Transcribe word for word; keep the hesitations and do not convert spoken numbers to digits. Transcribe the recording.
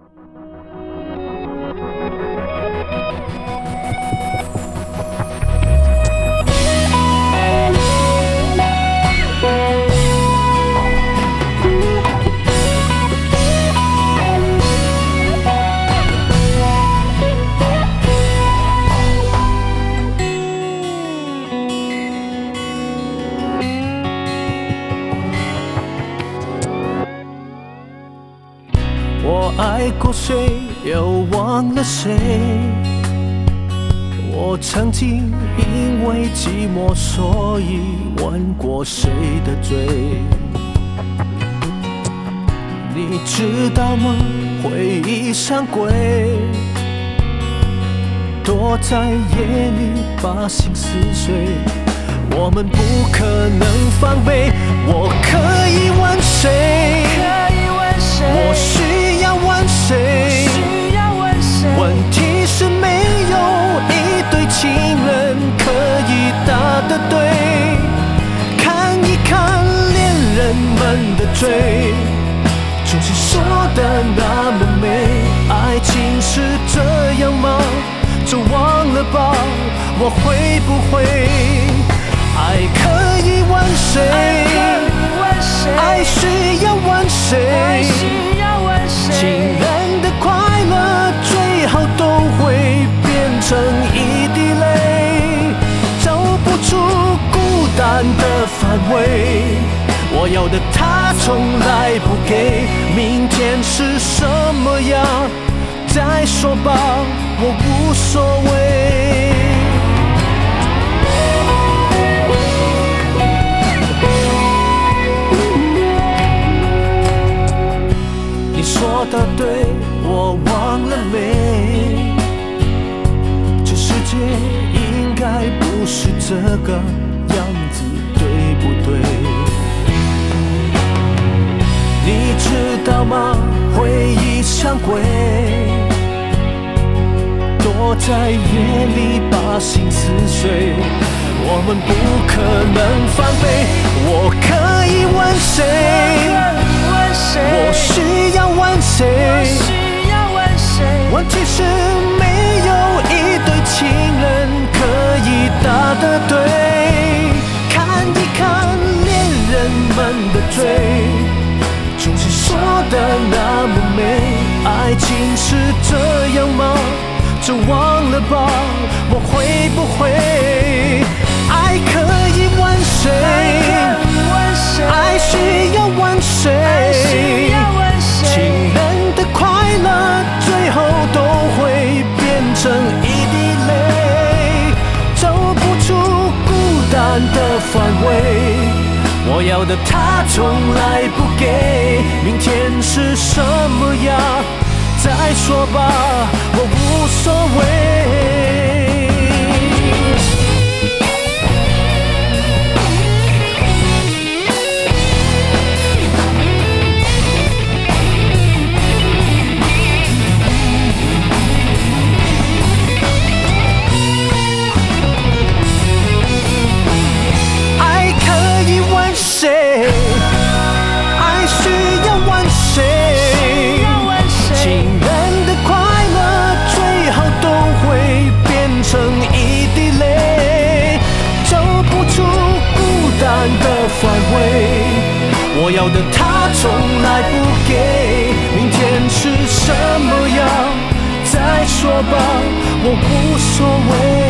我爱过谁，又忘了谁？我曾经因为寂寞，所以吻过谁的嘴？你知道吗？回忆像鬼，躲在夜里把心撕碎。我们不可能防备，我可以问谁？我需要问谁？问题是没有一对情人可以答得对。看一看恋人们的嘴，总是说的那么美。爱情是这样吗？就忘了吧，我会不会？爱可以问谁？爱需要问谁？情人的快乐最后都会变成一滴泪，走不出孤单的范围。我要的他从来不给，明天是什么样再说吧，我无所谓。说的对，我忘了没？这世界应该不是这个样子，对不对？你知道吗？回忆像鬼，躲在夜里把心撕碎。我们不可能防备，我可以问谁？我需要问谁？问题是没有一对情人可以答得对。看一看恋人们的嘴，总是说的那么美。爱情是这样吗？就忘了吧，我会不会？爱可以问谁？爱需要问谁？情人的快乐最后都会变成一滴泪，走不出孤单的范围。我要的他从来不给，明天是什么样再说吧，我无所谓。爱需要问谁？情人的快乐最后都会变成一滴泪，走不出孤单的范围。我要的他从来不给，明天是什么样再说吧，我无所谓。